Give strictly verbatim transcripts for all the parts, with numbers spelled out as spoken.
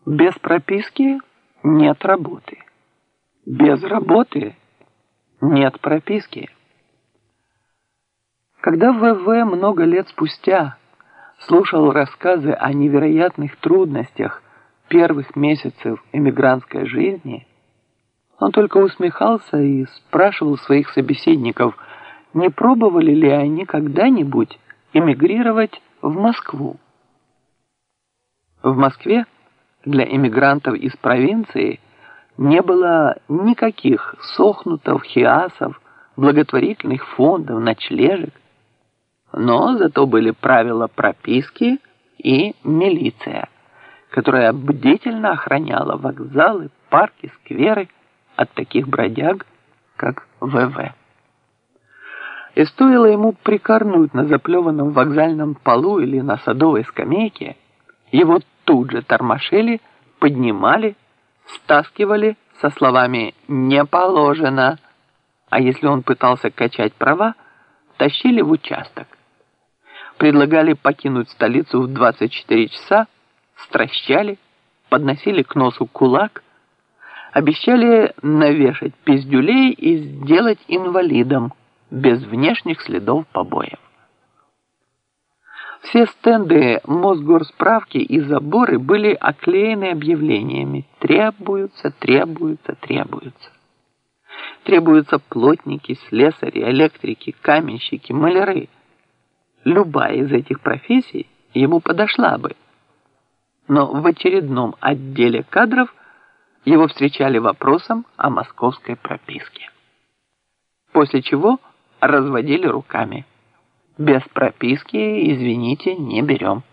Без прописки нет работы. Без работы нет прописки. Когда ВВ много лет спустя слушал рассказы о невероятных трудностях первых месяцев эмигрантской жизни, он только усмехался и спрашивал своих собеседников, не пробовали ли они когда-нибудь эмигрировать в Москву. В Москве для эмигрантов из провинции не было никаких сохнутов, хиасов, благотворительных фондов, ночлежек, но зато были правила прописки и милиция, которая бдительно охраняла вокзалы, парки, скверы от таких бродяг, как ВВ. И стоило ему прикорнуть на заплеванном вокзальном полу или на садовой скамейке, его тут же тормошили, поднимали, стаскивали со словами «не положено», а если он пытался качать права, тащили в участок. Предлагали покинуть столицу в двадцать четыре часа, стращали, подносили к носу кулак, обещали навешать пиздюлей и сделать инвалидом без внешних следов побоев. Все стенды Мосгорсправки и заборы были оклеены объявлениями «Требуются, требуются, требуются». Требуются плотники, слесари, электрики, каменщики, маляры. Любая из этих профессий ему подошла бы. Но в очередном отделе кадров его встречали вопросом о московской прописке. После чего разводили руками. Без прописки, извините, не берем.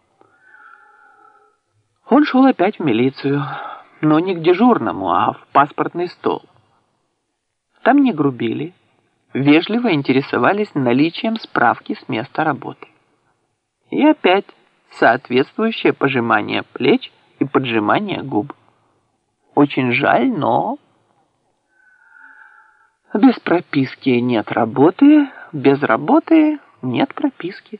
Он шел опять в милицию, но не к дежурному, а в паспортный стол. Там не грубили, вежливо интересовались наличием справки с места работы. И опять соответствующее пожимание плеч и поджимание губ. Очень жаль, но... Без прописки нет работы, без работы нет прописки.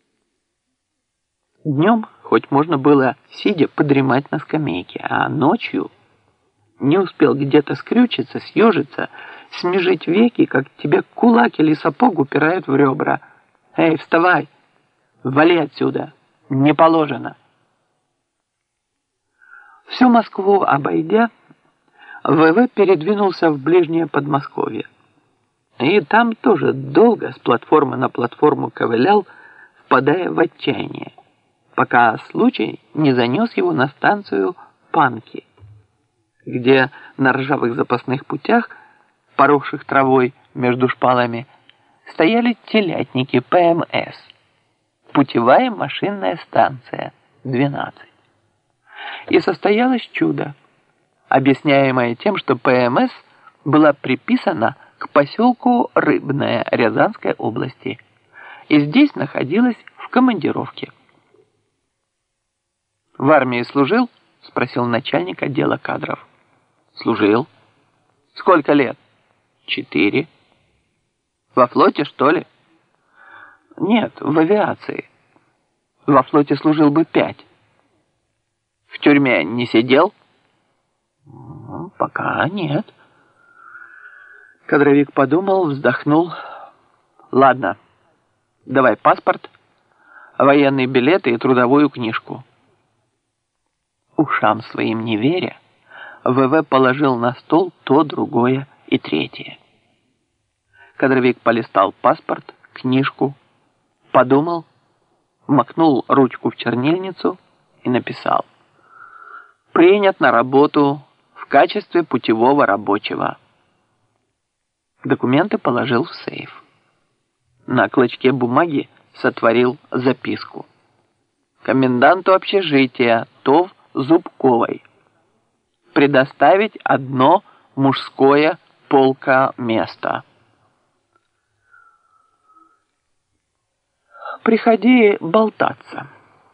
Днем хоть можно было сидя подремать на скамейке, а ночью не успел где-то скрючиться, съежиться, смежить веки, как тебе кулак или сапог упирают в ребра. Эй, вставай! Вали отсюда! Не положено! Всю Москву обойдя, ВВ передвинулся в ближнее Подмосковье. И там тоже долго с платформы на платформу ковылял, впадая в отчаяние, пока случай не занес его на станцию Панки, где на ржавых запасных путях, поросших травой между шпалами, стояли телятники ПМС, путевая машинная станция двенадцать. И состоялось чудо, объясняемое тем, что ПМС была приписана к поселку Рыбное Рязанской области и здесь находилась в командировке. «В армии служил?» – спросил начальник отдела кадров. «Служил». «Сколько лет?» «Четыре». «Во флоте, что ли?» «Нет, в авиации. Во флоте служил бы пять». «В тюрьме не сидел?» «Ну, пока нет». Кадровик подумал, вздохнул. «Ладно, давай паспорт, военные билеты и трудовую книжку». Ушам своим не веря, ВВ положил на стол то, другое и третье. Кадровик полистал паспорт, книжку, подумал, макнул ручку в чернильницу и написал: «Принят на работу в качестве путевого рабочего». Документы положил в сейф. На клочке бумаги сотворил записку: «Коменданту общежития ТОВ Зубковой предоставить одно мужское полка-место. Приходи болтаться».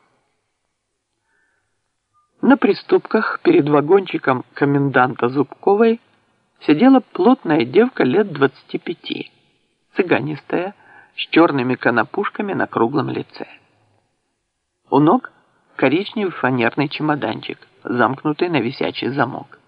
На приступках перед вагончиком коменданта Зубковой сидела плотная девка лет двадцати пяти, цыганистая, с черными конопушками на круглом лице. У ног коричневый фанерный чемоданчик, замкнутый на висячий замок.